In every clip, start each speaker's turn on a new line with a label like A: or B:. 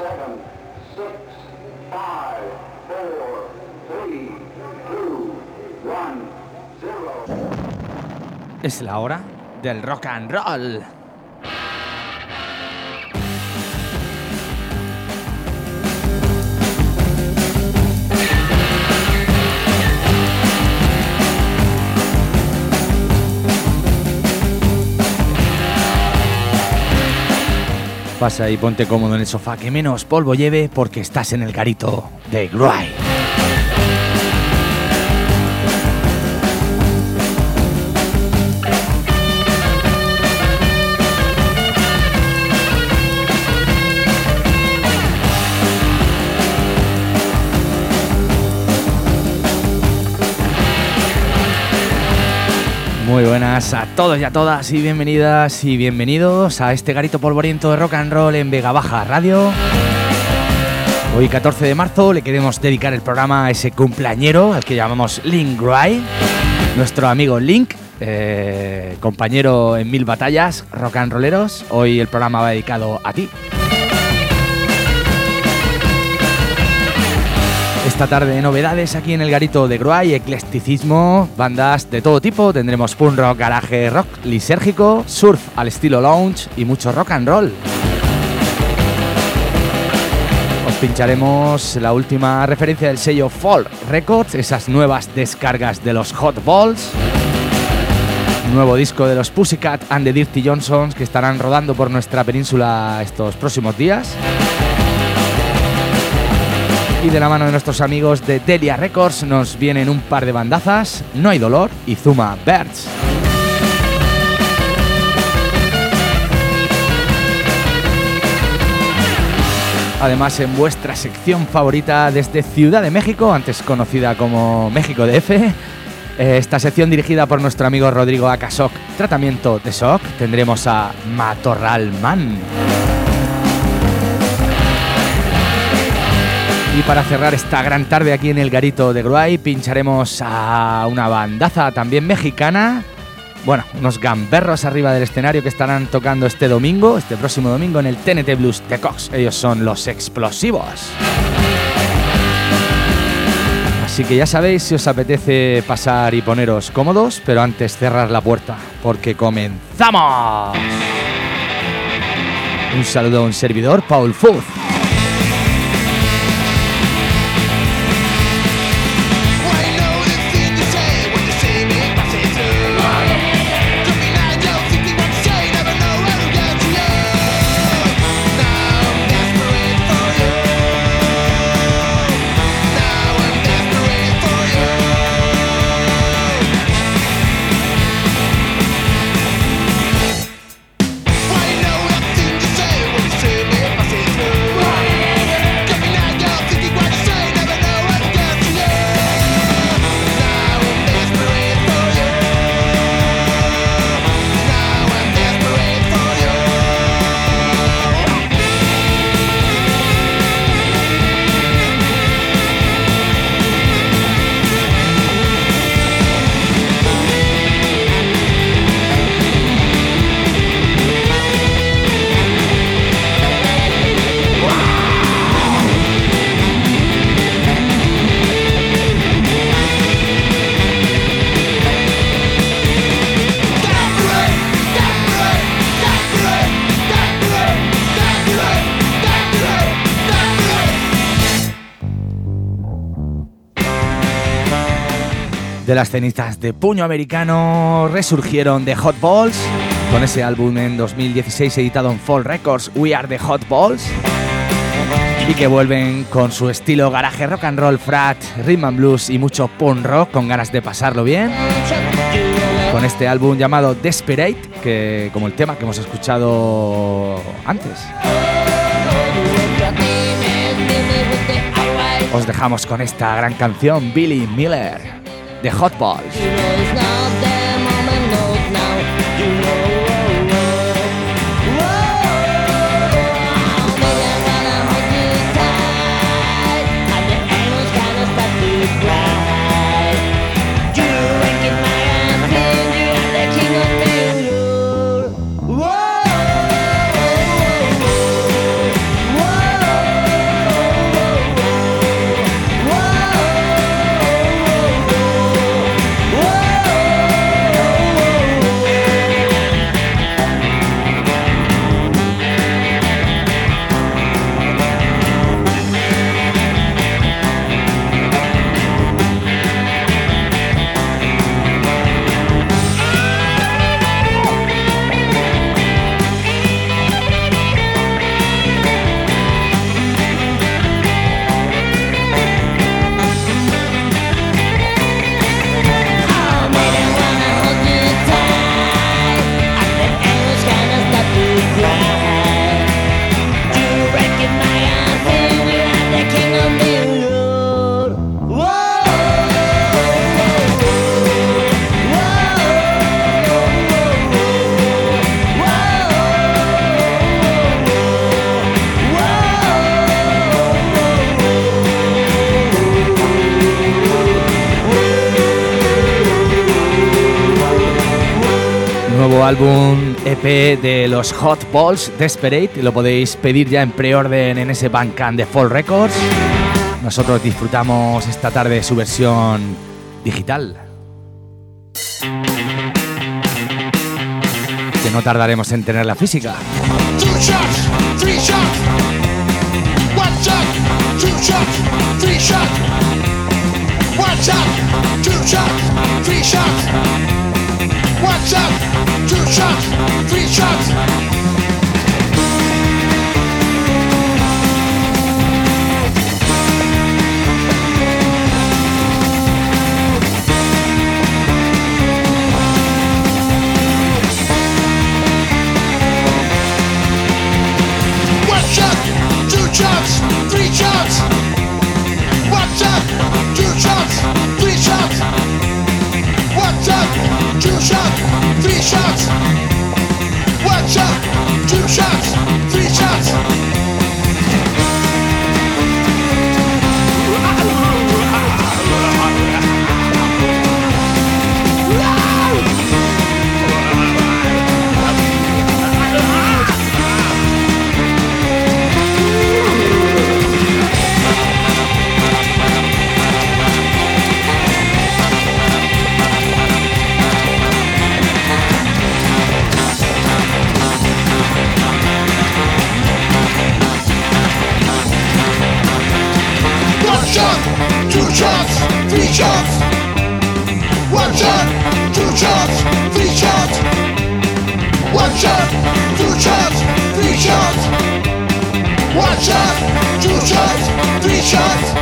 A: Es la hora del rock and roll. Pasa y ponte cómodo en el sofá, que menos polvo lleve, porque estás en el garito de Gruy. Muy buenas a todos y a todas y bienvenidas y bienvenidos a este garito polvoriento de rock and roll en Vega Baja Radio. Hoy 14 de marzo le queremos dedicar el programa a ese cumpleañero al que llamamos Link Gruy, nuestro amigo Link, compañero en 1000 batallas rock and rolleros. Hoy el programa va dedicado a ti. Esta tarde novedades aquí en el garito de Gruy, eclecticismo, bandas de todo tipo. Tendremos punk rock, garaje rock lisérgico, surf al estilo lounge y mucho rock and roll. Os pincharemos la última referencia del sello Fall Records, esas nuevas descargas de los Hot Balls, nuevo disco de los Pussycat and the Dirty Johnsons que estarán rodando por nuestra península estos próximos días. Y de la mano de nuestros amigos de Delia Records nos vienen un par de bandazas, No hay dolor y Zuma Birds. Además, en vuestra sección favorita desde Ciudad de México, antes conocida como México DF, esta sección dirigida por nuestro amigo Rodrigo Acasoc, Tratamiento de Shock, tendremos a Matorral Man. Y para cerrar esta gran tarde aquí en el garito de Gruy, pincharemos a una bandaza también mexicana. Bueno, unos gamberros arriba del escenario que estarán tocando este próximo domingo en el TNT Blues de Cox. Ellos son Los Explosivos. Así que ya sabéis, si os apetece pasar y poneros cómodos, pero antes cerrar la puerta, porque comenzamos. Un saludo a un servidor, Paul Fuz. De las cenizas de Puño Americano resurgieron The Hot Balls con ese álbum en 2016 editado en Fall Records, We Are The Hot Balls, y que vuelven con su estilo garaje rock and roll, frat, rhythm and blues y mucho punk rock con ganas de pasarlo bien, con este álbum llamado Desperate, que como el tema que hemos escuchado antes. Os dejamos con esta gran canción, Billy Miller, The Hot Balls. nuevo álbum EP de los Hot Balls, Desperate. Lo podéis pedir ya en preorden en ese Bandcamp de Fall Records. Nosotros disfrutamos esta tarde su versión digital, que no tardaremos en tener la física.
B: Two shots, three shots. One shot, two shots, three shots. One shot, two shots, three shots. One shot, two shots, three shots. Shots, three shots. One shot, two shots, three shots. One shot, two shots, three shots. One shot, two shots, three shots. Two shots, three shots. One shot, two shots, three shots. One shot, two shots, three shots. One shot, two shots, three shots.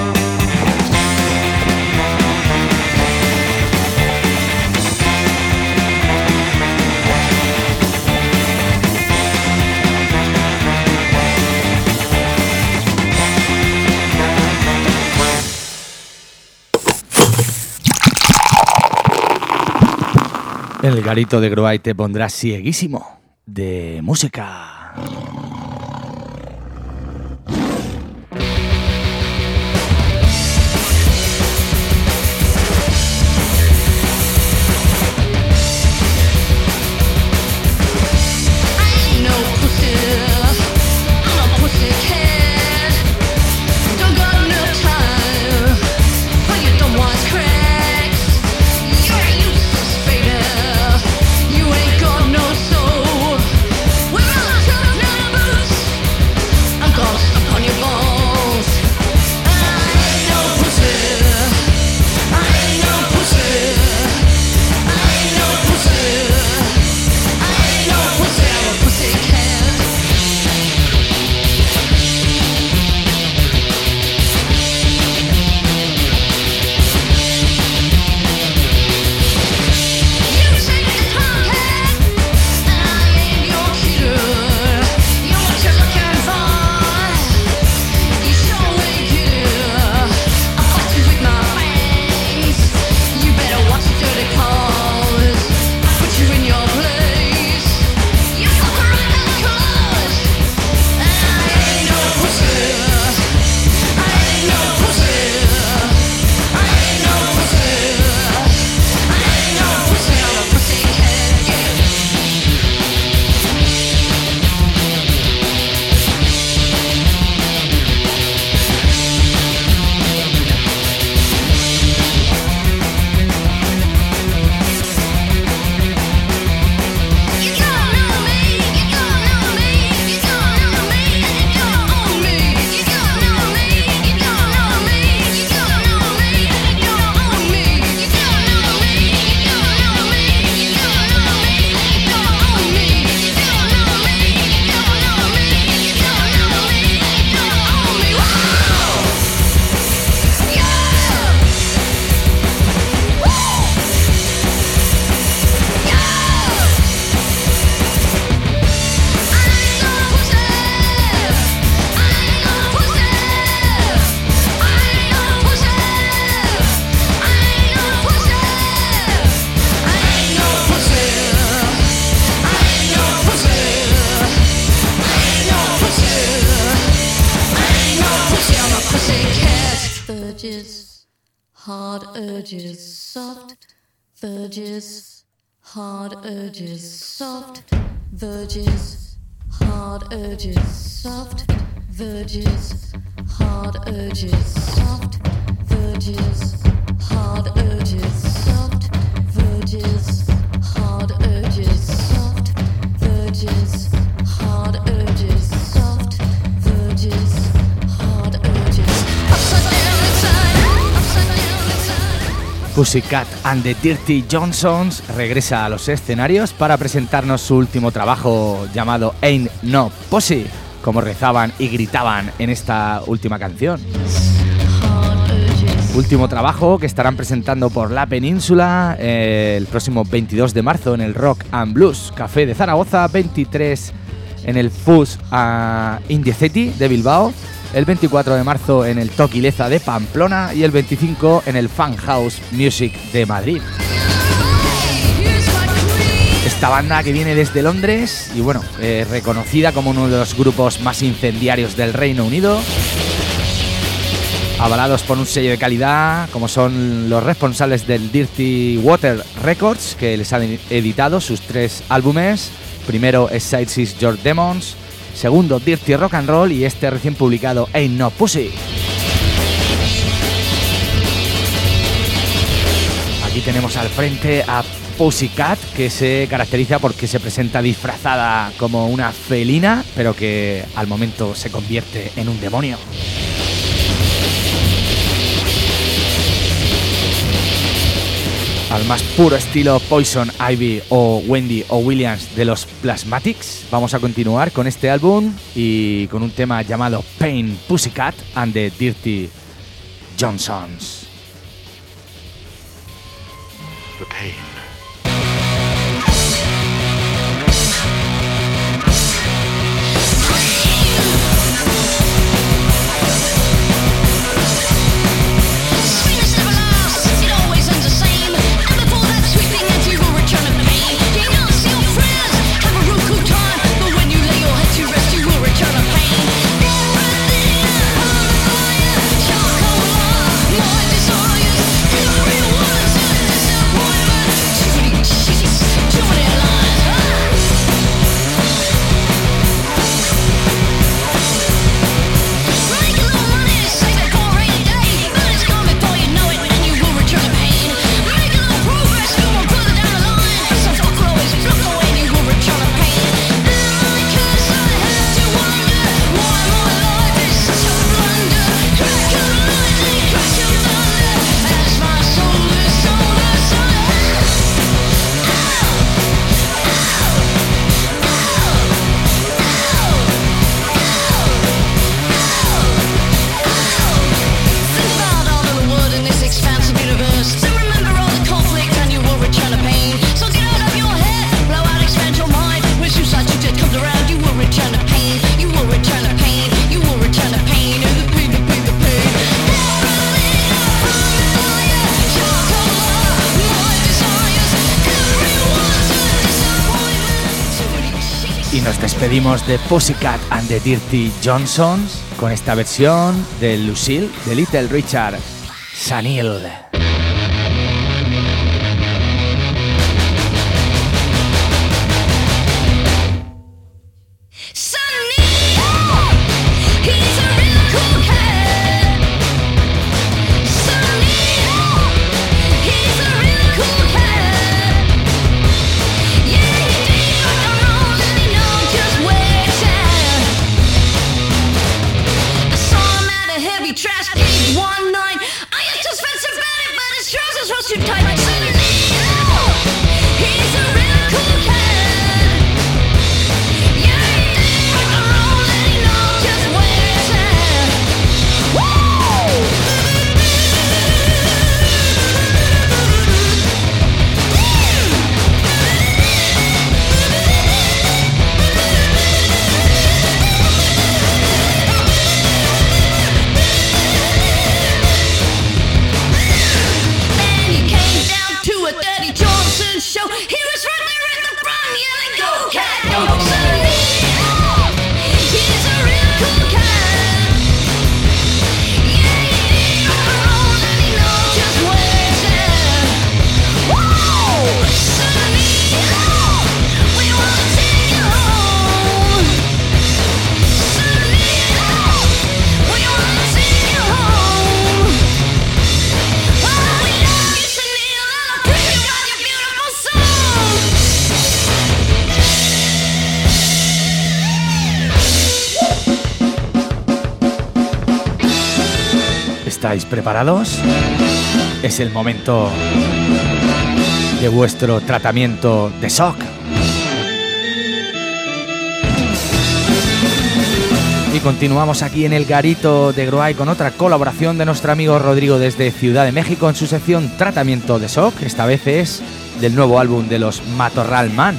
A: El garito de Groay te pondrá cieguísimo de música.
C: urges, hard urges, soft urges, hard urges, soft verges, hard urges, soft verges, hard urges, soft verges, hard urges, soft verges, hard urges, soft verges, hard urges, soft verges, hard urges, upside down inside, upside down inside.
A: Pussycat and the Dirty Johnsons regresa a los escenarios para presentarnos su último trabajo llamado Ain't No Pussy, como rezaban y gritaban en esta última canción. Último trabajo que estarán presentando por la península el próximo 22 de marzo en el Rock and Blues Café de Zaragoza, 23 en el Fus Indieceti de Bilbao, el 24 de marzo en el Toquileza de Pamplona y el 25 en el Fun House Music de Madrid. Esta banda que viene desde Londres y bueno, reconocida como uno de los grupos más incendiarios del Reino Unido, avalados por un sello de calidad como son los responsables del Dirty Water Records, que les han editado sus 3 álbumes. Primero es Side Seas Your Demons, segundo Dirty Rock and Roll y este recién publicado Ain't No Pussy. Aquí tenemos al frente a Pussycat, que se caracteriza porque se presenta disfrazada como una felina, pero que al momento se convierte en un demonio. Al más puro estilo Poison Ivy o Wendy o Williams de los Plasmatics, vamos a continuar con este álbum y con un tema llamado Pain, Pussycat and the Dirty Johnsons.
D: The pain.
A: Nos despedimos de Pussycat and the Dirty Johnsons con esta versión de Lucille de Little Richard Sanil.
C: Trash dig one night. I used to spend some bad, but his trousers was too tight. Suddenly, he's a real cool cat. Yeah, he rock and roll and he knows just where it's at. Woo! Show. He was right there at the front yelling, "Go cat, go Suddenly, he's a real cool cat. Yeah, he rock and roll and he knows just where it's at. Whoa! Suddenly.
A: ¿Estáis preparados? Es el momento de vuestro tratamiento de shock. Y continuamos aquí en el Garito de Groay con otra colaboración de nuestro amigo Rodrigo desde Ciudad de México en su sección Tratamiento de Shock. Esta vez es del nuevo álbum de los Matorral Man.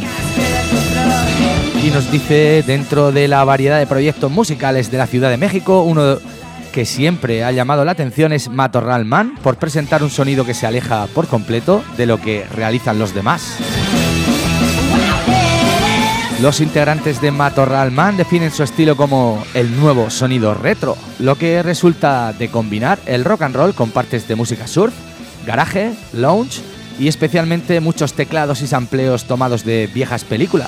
A: Y nos dice, dentro de la variedad de proyectos musicales de la Ciudad de México, uno que siempre ha llamado la atención es Matorral Man, por presentar un sonido que se aleja por completo de lo que realizan los demás. Los integrantes de Matorral Man definen su estilo como el nuevo sonido retro, lo que resulta de combinar el rock and roll con partes de música surf, garage, lounge y especialmente muchos teclados y sampleos tomados de viejas películas.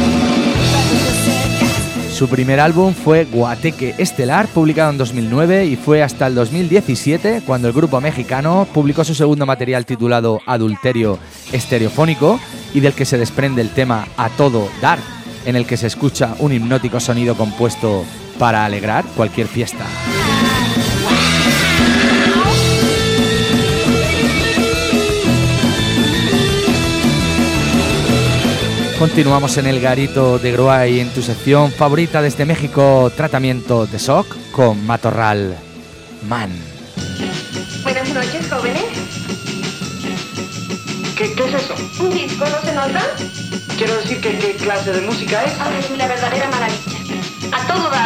A: Su primer álbum fue Guateque Estelar, publicado en 2009, y fue hasta el 2017 cuando el grupo mexicano publicó su segundo material titulado Adulterio Estereofónico, y del que se desprende el tema A Todo Dar, en el que se escucha un hipnótico sonido compuesto para alegrar cualquier fiesta. Continuamos en el Garito de Groay en tu sección favorita desde México, Tratamiento de Shock con Matorral Man.
D: Buenas noches, jóvenes.
E: ¿Qué es eso?
D: ¿Un disco no se nota?
E: Quiero decir que qué clase de música es.
D: Ay, la verdadera maravilla. A todo dar.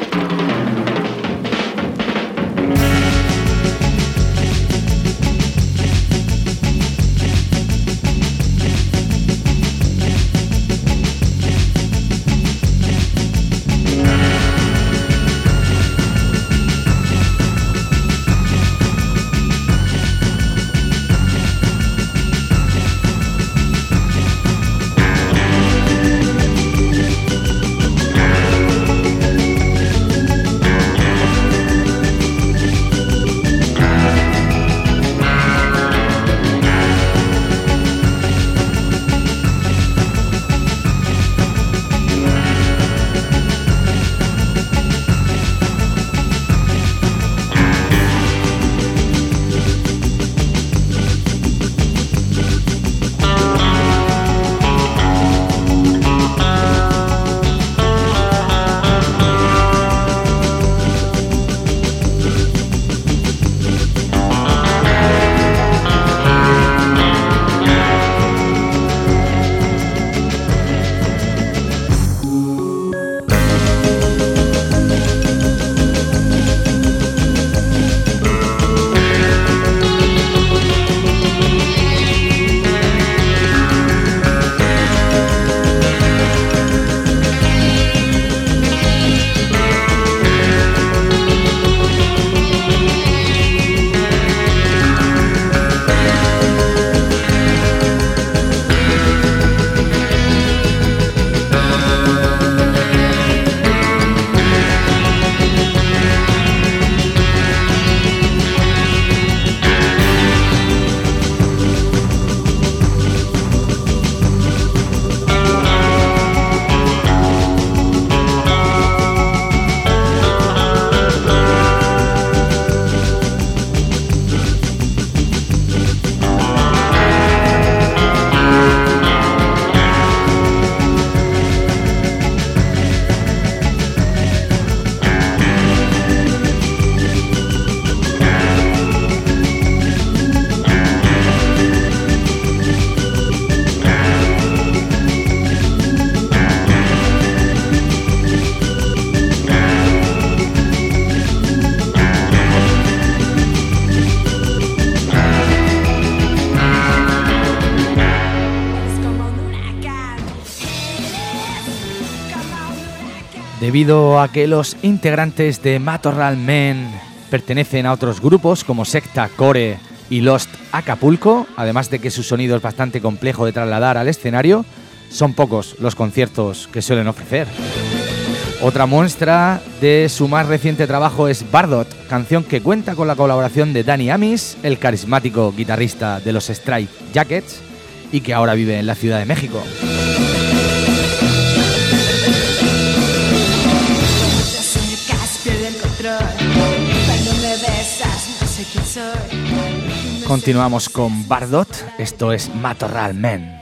A: Debido a que los integrantes de Matorral Man pertenecen a otros grupos como Secta Core y Lost Acapulco, además de que su sonido es bastante complejo de trasladar al escenario, son pocos los conciertos que suelen ofrecer. Otra muestra de su más reciente trabajo es Bardot, canción que cuenta con la colaboración de Danny Amis, el carismático guitarrista de los Straight Jackets, y que ahora vive en la Ciudad de México.
F: Cuando me besas, no sé
A: Continuamos con Bardot, esto es Matorral Men.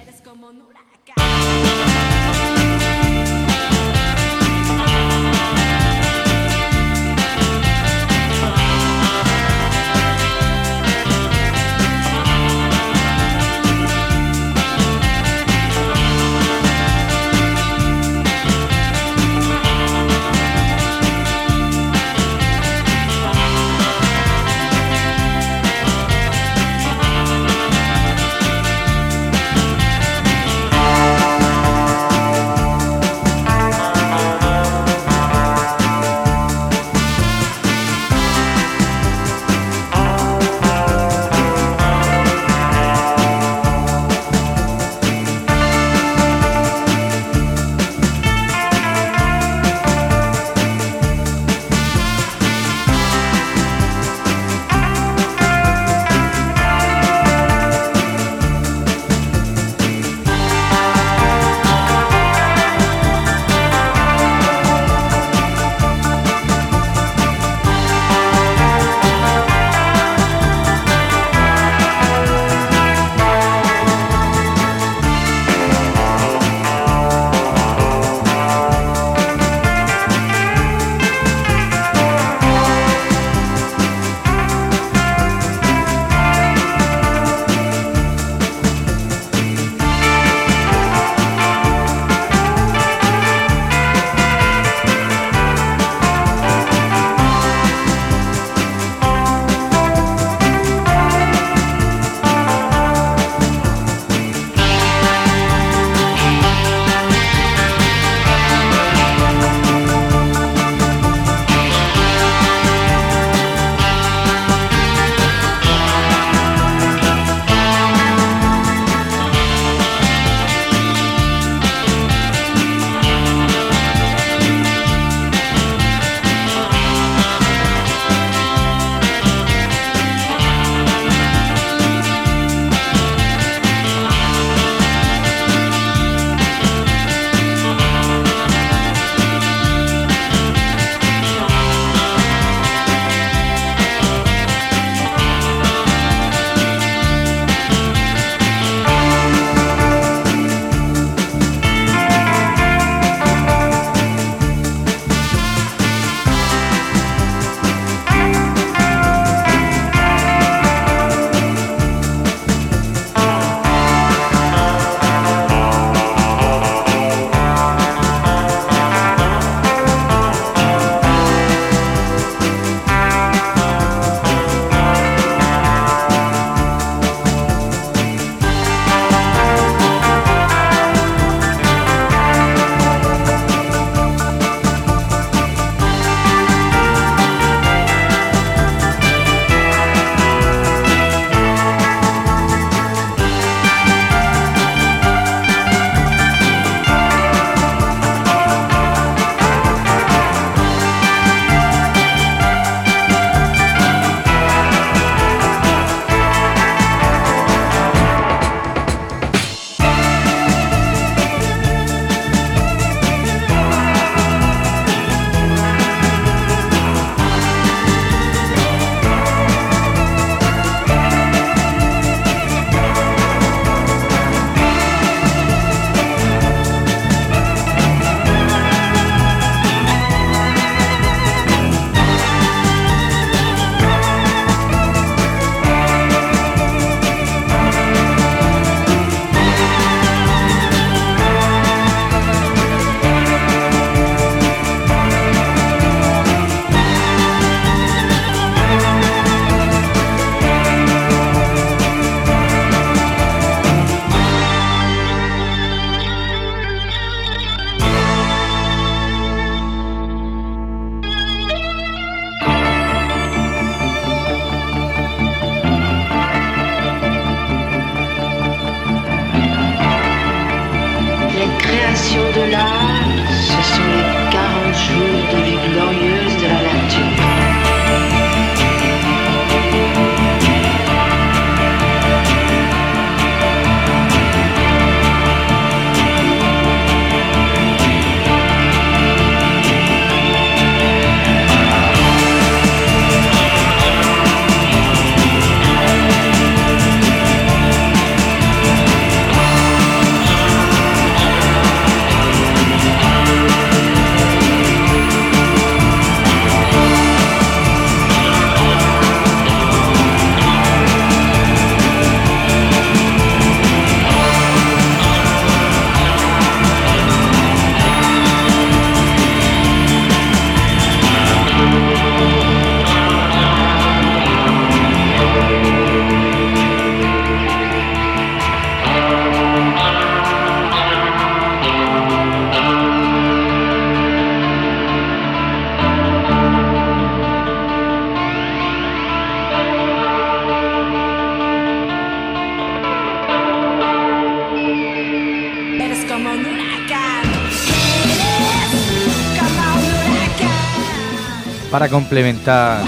A: Para complementar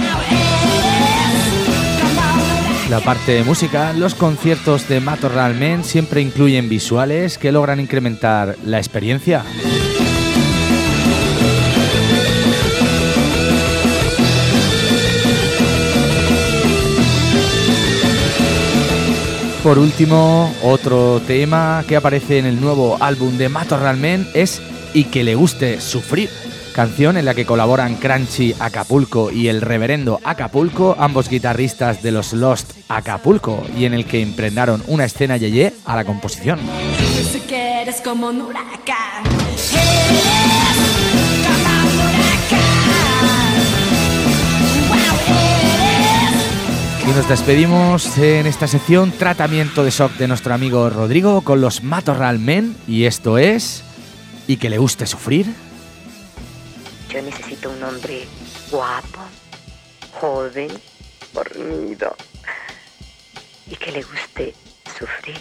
A: la parte de música, los conciertos de Matorral Men siempre incluyen visuales que logran incrementar la experiencia. Por último, otro tema que aparece en el nuevo álbum de Matorral Men es Y que le guste sufrir, canción en la que colaboran Crunchy Acapulco y el Reverendo Acapulco, ambos guitarristas de los Lost Acapulco, y en el que impregnaron una escena yeye a la composición.
C: Yo sé que eres como un huracán.
A: Y nos despedimos en esta sección Tratamiento de Shock de nuestro amigo Rodrigo con los Matorral Men, y esto es Y que le guste sufrir.
F: Yo necesito un hombre guapo, joven, fornido y que le guste sufrir.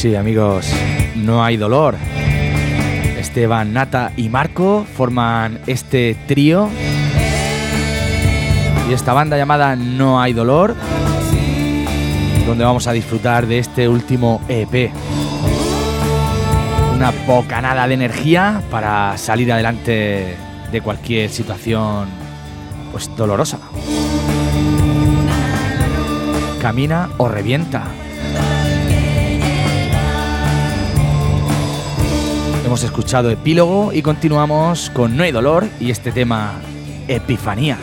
A: Sí, amigos, No hay dolor. Esteban, Nata y Marco forman este trío y esta banda llamada No hay dolor, donde vamos a disfrutar de este último EP. Una bocanada de energía para salir adelante de cualquier situación pues dolorosa. Camina o revienta. Hemos escuchado Epílogo y continuamos con No hay dolor y este tema Epifanía.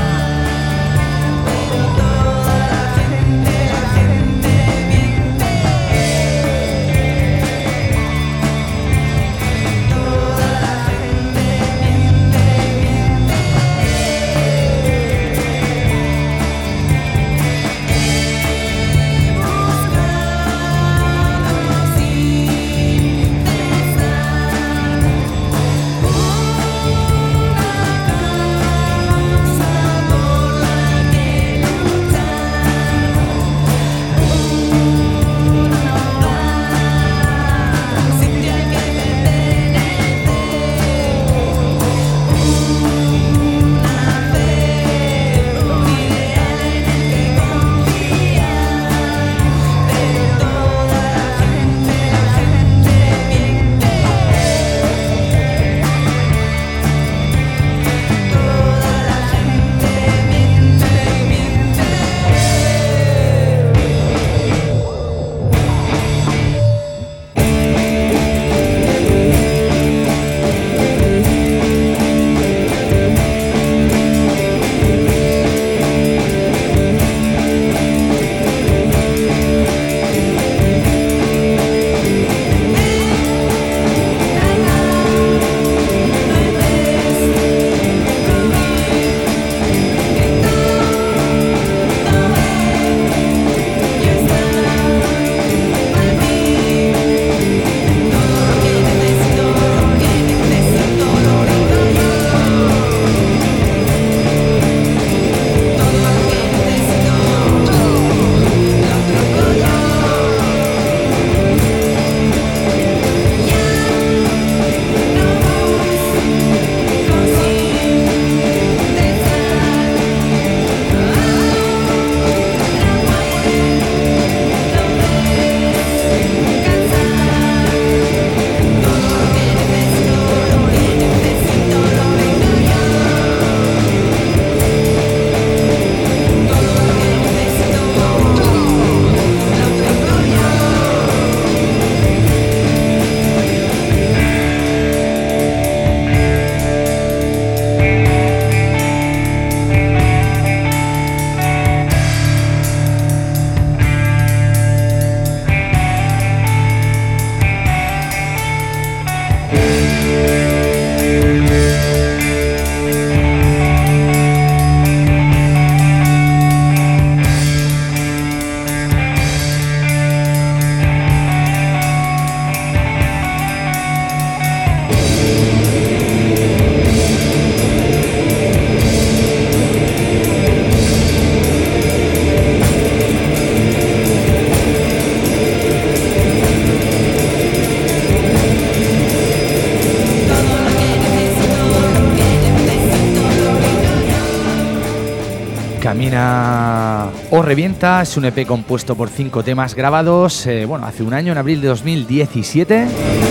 A: Camina o revienta es un EP compuesto por 5 temas grabados hace un año, en abril de 2017,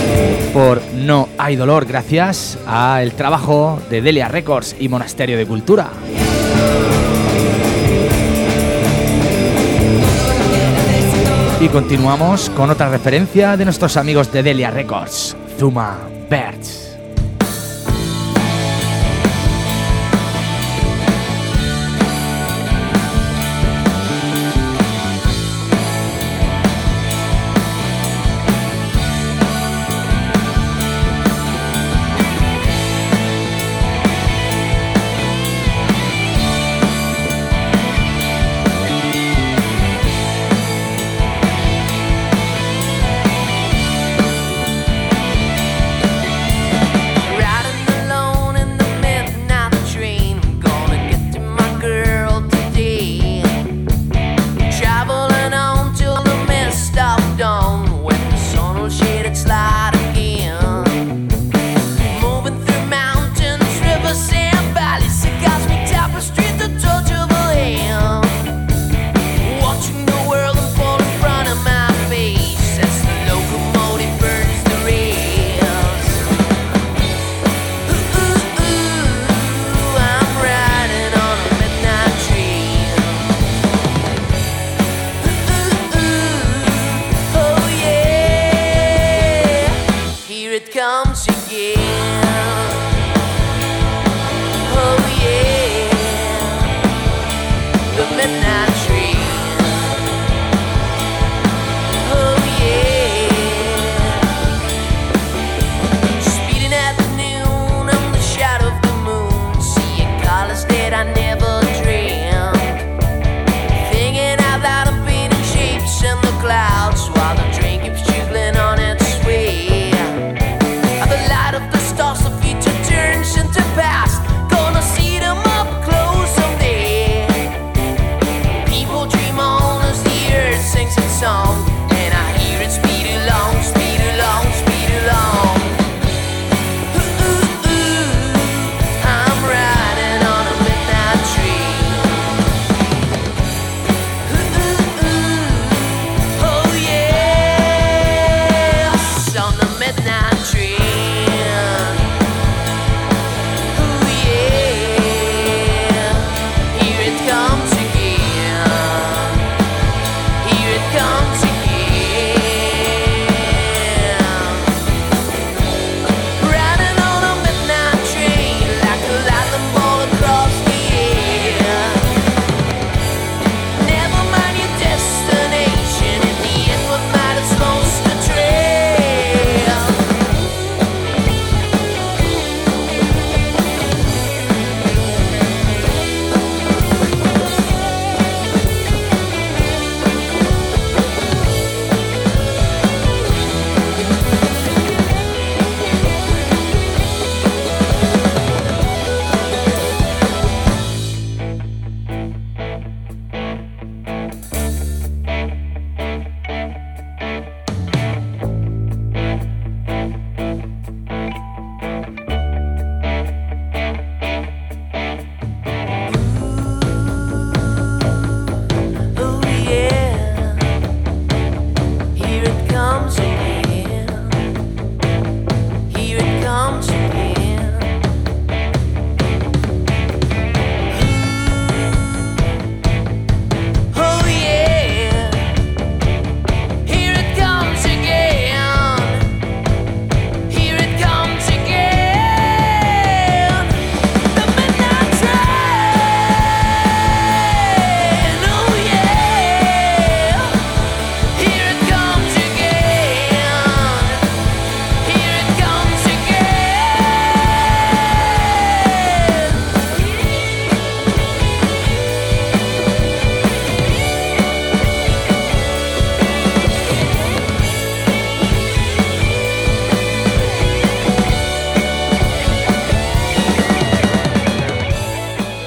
A: por No hay dolor, gracias al trabajo de Delia Records y Monasterio de Cultura. Y continuamos con otra referencia de nuestros amigos de Delia Records, Zuma Birds.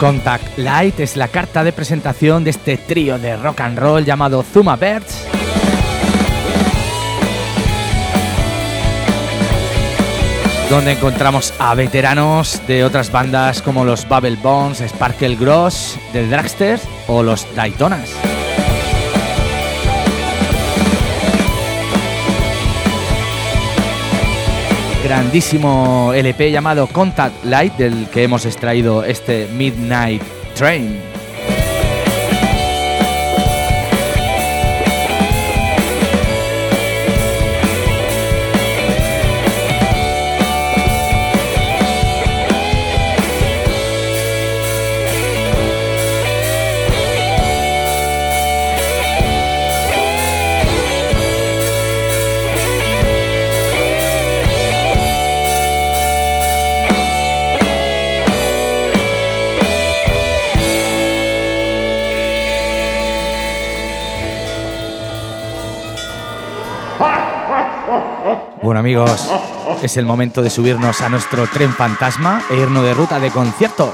A: Contact Light es la carta de presentación de este trío de rock and roll llamado Zuma Birds, donde encontramos a veteranos de otras bandas como los Bubble Bones, Sparkle Gross, The Dragsters o los Daytonas. Grandísimo LP llamado Contact Light, del que hemos extraído este Midnight Train. Bueno amigos, es el momento de subirnos a nuestro tren fantasma e irnos de ruta de conciertos.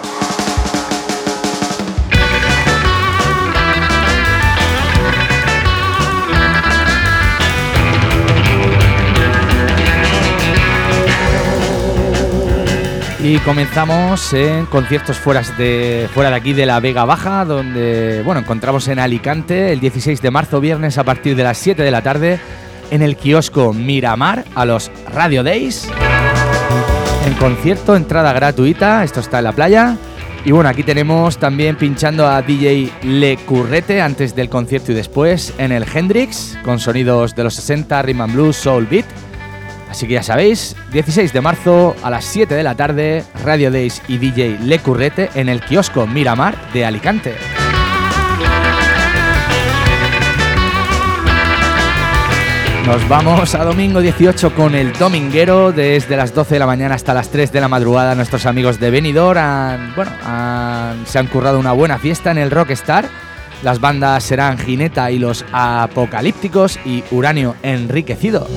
A: Y comenzamos en conciertos fuera de aquí de la Vega Baja, donde encontramos en Alicante el 16 de marzo, viernes, a partir de las 7 de la tarde, en el kiosco Miramar, a los Radio Days. En concierto, entrada gratuita, esto está en la playa. Y aquí tenemos también pinchando a DJ Le Currete antes del concierto y después en el Hendrix, con sonidos de los 60, Rhythm and Blues, Soul Beat. Así que ya sabéis, 16 de marzo a las 7 de la tarde, Radio Days y DJ Le Currete en el kiosco Miramar de Alicante. Nos vamos a domingo 18 con el Dominguero, desde las 12 de la mañana hasta las 3 de la madrugada. Nuestros amigos de Benidorm se han currado una buena fiesta en el Rockstar. Las bandas serán Gineta y los Apocalípticos y Uranio Enriquecido.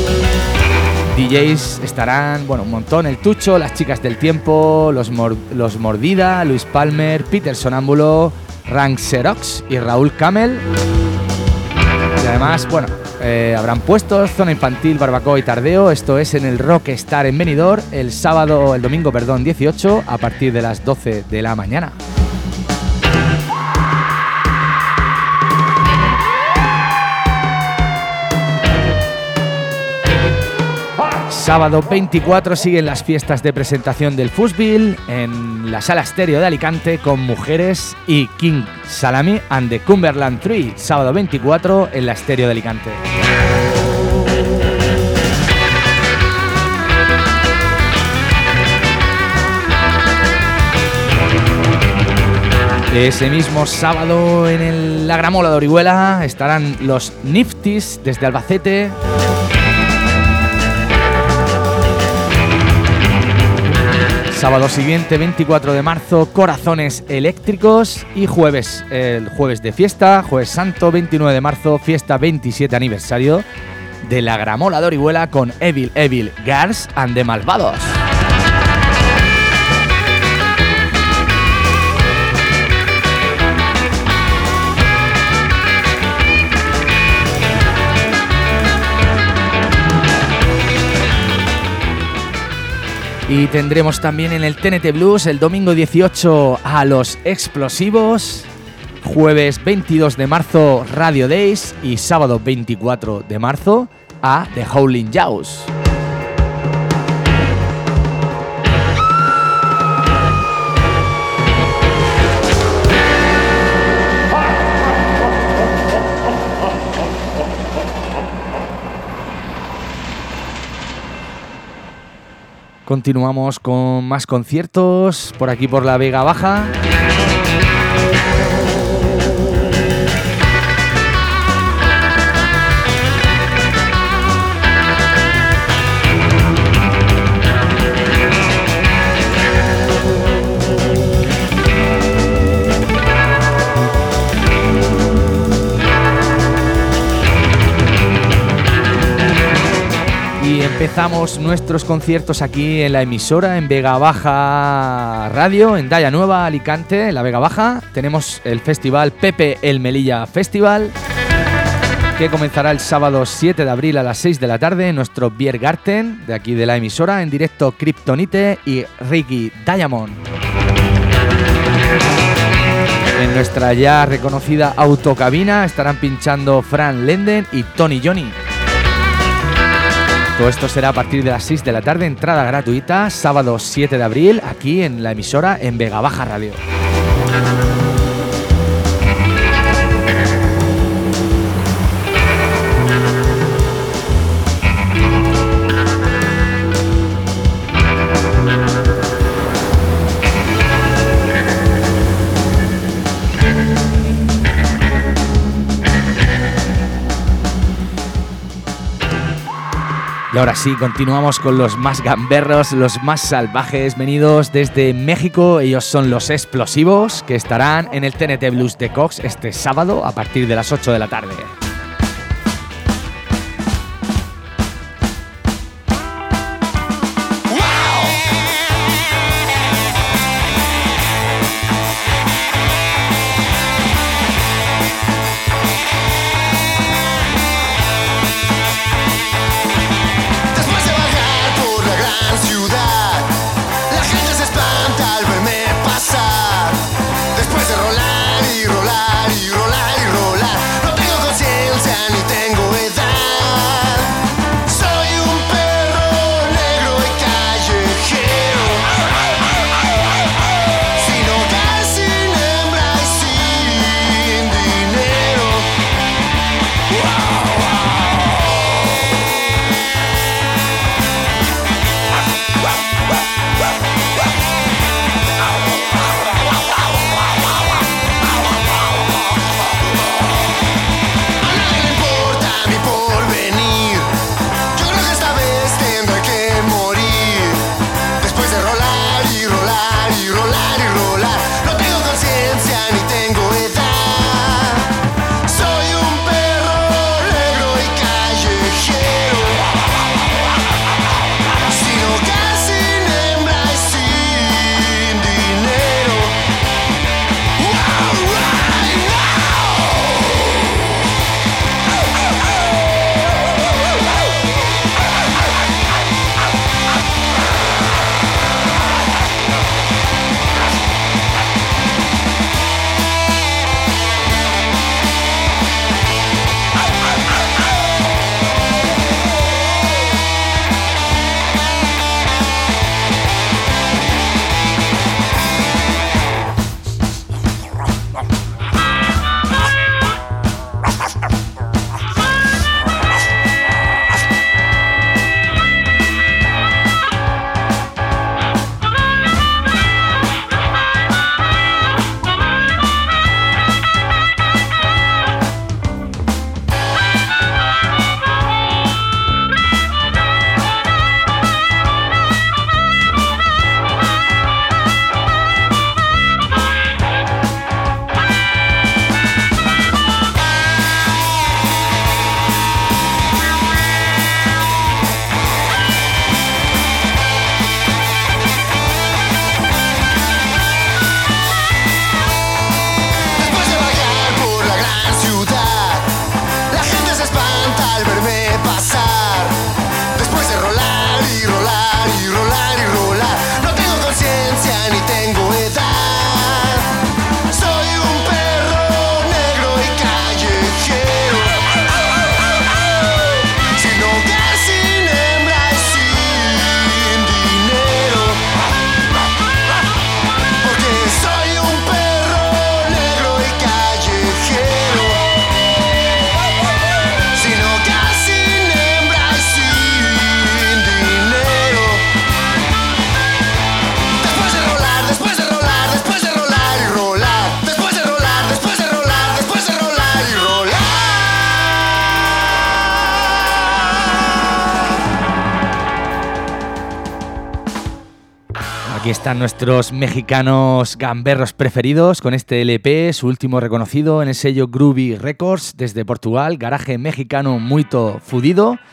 A: DJs estarán, un montón, el Tucho, las Chicas del Tiempo, los Mordida, Luis Palmer, Peter Sonámbulo, Rank Xerox y Raúl Camel. Y además, habrán puestos, zona infantil, barbacoa y tardeo. Esto es en el Rockstar en Benidorm el domingo 18 a partir de las 12 de la mañana. Sábado 24 siguen las fiestas de presentación del Fuzzville en la Sala Estéreo de Alicante con Mujeres y King Salami and the Cumberland 3. Sábado 24 en la Estéreo de Alicante. Ese mismo sábado en la Gramola de Orihuela estarán los Nifties desde Albacete. Sábado siguiente, 24 de marzo, Corazones Eléctricos. Y el jueves de fiesta, Jueves Santo, 29 de marzo, fiesta 27 aniversario de la Gramola de Orihuela con Evil Girls and the Malvados. Y tendremos también en el TNT Blues el domingo 18 a los Explosivos, jueves 22 de marzo Radio Days y sábado 24 de marzo a The Howling Jaws. Continuamos con más conciertos por aquí por la Vega Baja. Empezamos nuestros conciertos aquí en la emisora, en Vega Baja Radio, en Daya Nueva, Alicante, en la Vega Baja. Tenemos el festival Pepe el Melilla Festival, que comenzará el sábado 7 de abril a las 6 de la tarde en nuestro Biergarten, de aquí de la emisora, en directo Kryptonite y Ricky Diamond. En nuestra ya reconocida autocabina estarán pinchando Fran Lenden y Tony Johnny. Todo esto será a partir de las 6 de la tarde, entrada gratuita, sábado 7 de abril, aquí en la emisora en Vega Baja Radio. Y ahora sí, continuamos con los más gamberros, los más salvajes, venidos desde México. Ellos son Los Explosivos, que estarán en el TNT Blues de Cox este sábado a partir de las 8 de la tarde. Aquí están nuestros mexicanos gamberros preferidos con este LP, su último reconocido en el sello Groovy Records desde Portugal, garaje mexicano muito fudido.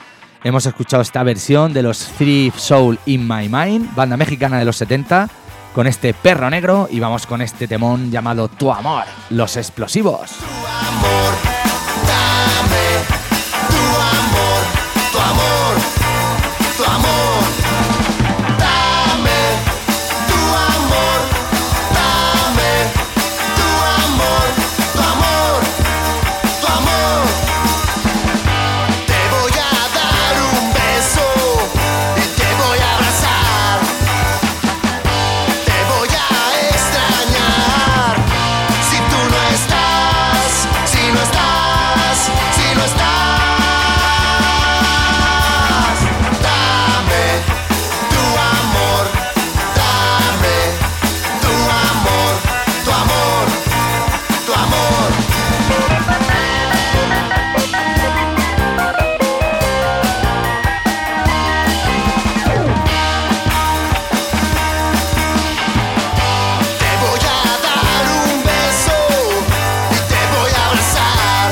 A: Hemos escuchado esta versión de los Three Soul in My Mind, banda mexicana de los 70, con este Perro Negro, y vamos con este temón llamado Tu Amor, Los Explosivos.
B: Tu amor, dame tu amor, tu amor, tu amor. Dame tu amor, dame tu amor, tu amor, tu amor. Te voy a dar un beso y te voy a abrazar. Te voy a extrañar si tú no estás, si no estás, si no estás. Dame tu amor, dame tu amor, tu amor, tu amor. Te voy a dar un beso y te voy a abrazar.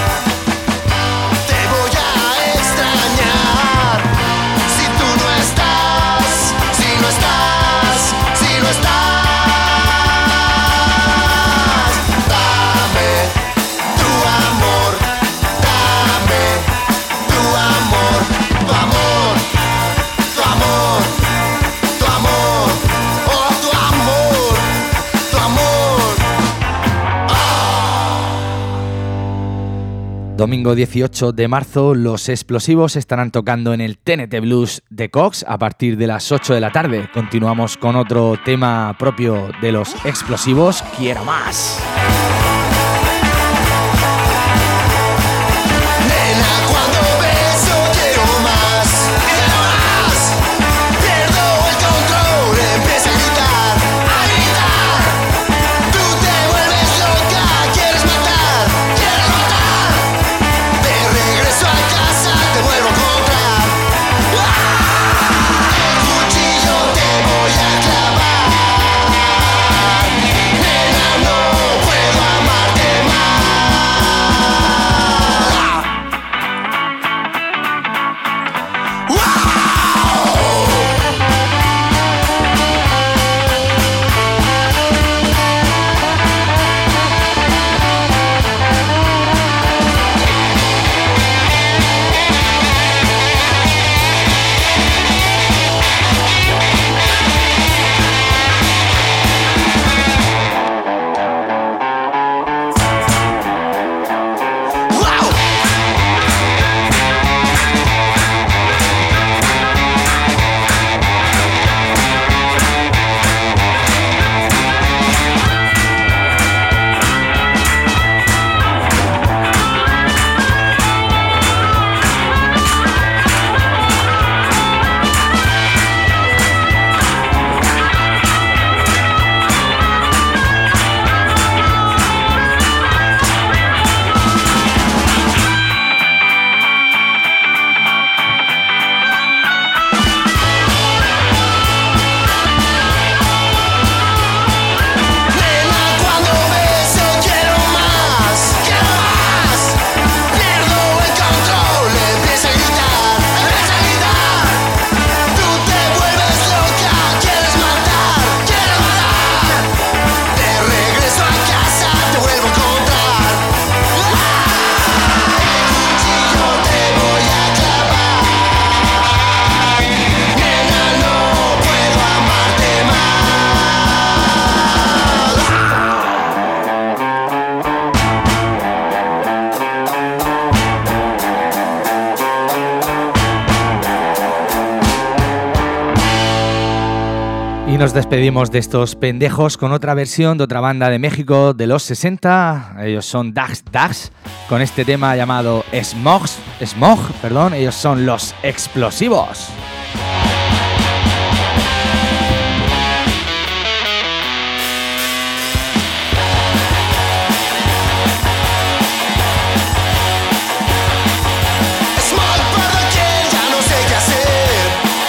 B: Te voy a extrañar si tú no estás, si no estás, si no estás. Dame tu amor, dame tu amor, tu amor, tu amor, tu amor, oh tu amor, tu amor.
A: Domingo 18 de marzo, los Explosivos estarán tocando en el TNT Blues de Cox a partir de las 8 de la tarde. Continuamos con otro tema propio de los Explosivos, Quiero Más.
B: Nena, cuando beso quiero más, quiero más. Pierdo el control, empiezo a gritar, a gritar. Tú te vuelves loca, quieres matar, quieres matar. De regreso a casa te vuelvo a encontrar. El cuchillo te voy a clavar. Nena, no puedo amarte más. Nena, cuando beso quiero más, quiero más. Pierdo el control, empiezo a gritar, empiezo a gritar. Tú te vuelves loca, quieres matar, quieres matar. De regreso a casa te vuelvo a encontrar. El cuchillo te voy a clavar. Nena, no puedo amarte más.
A: Y nos despedimos de estos pendejos con otra versión de otra banda de México de los 60. Ellos son Dax Dax, con este tema llamado Smog. Ellos son los Explosivos.
B: Smog por doquier, ya no sé qué hacer.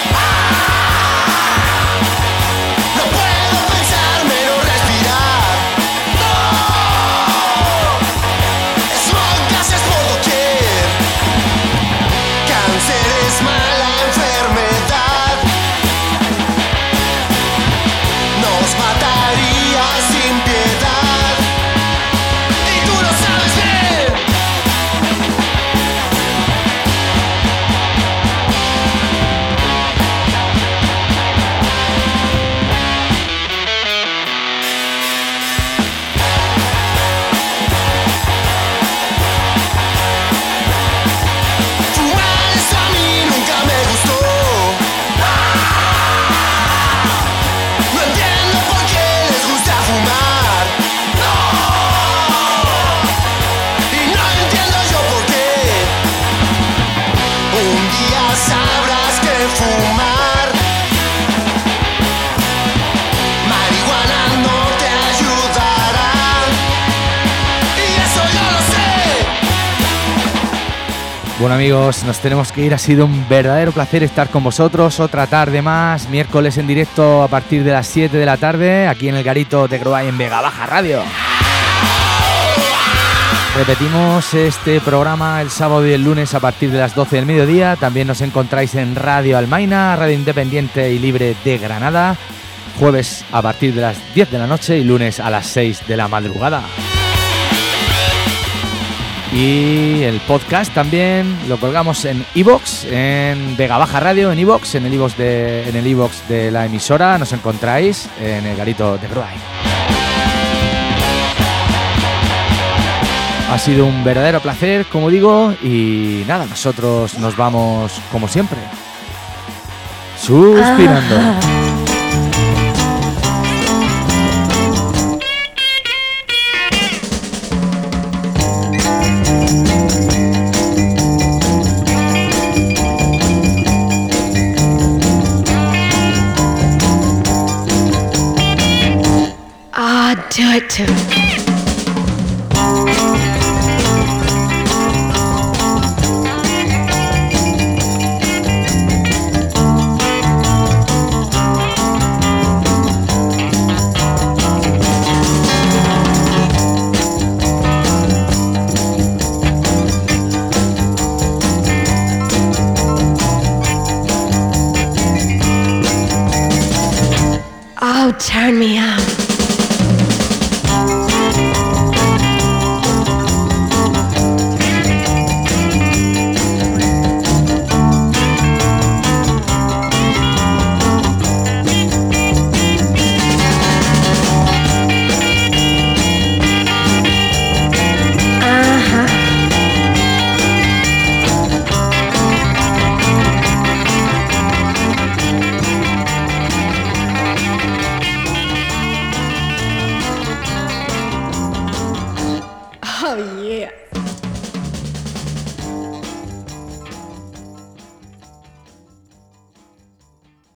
B: No puedo pensar, menos respirar. No. Smog, gases por doquier. Cánceres
A: Bueno amigos, nos tenemos que ir. Ha sido un verdadero placer estar con vosotros. Otra tarde más, miércoles en directo a partir de las 7 de la tarde, aquí en el garito de Groay en Vega Baja Radio. Repetimos este programa el sábado y el lunes a partir de las 12 del mediodía. También nos encontráis en Radio Almaina, radio independiente y libre de Granada, jueves a partir de las 10 de la noche y lunes a las 6 de la madrugada. Y el podcast también lo colgamos en iVoox, en Vega Baja Radio, en iVoox, en el iVoox de la emisora. Nos encontráis en el garito de Groay. Ha sido un verdadero placer, como digo, y nada, nosotros nos vamos como siempre, suspirando.
F: Do it to me. Oh, turn me out.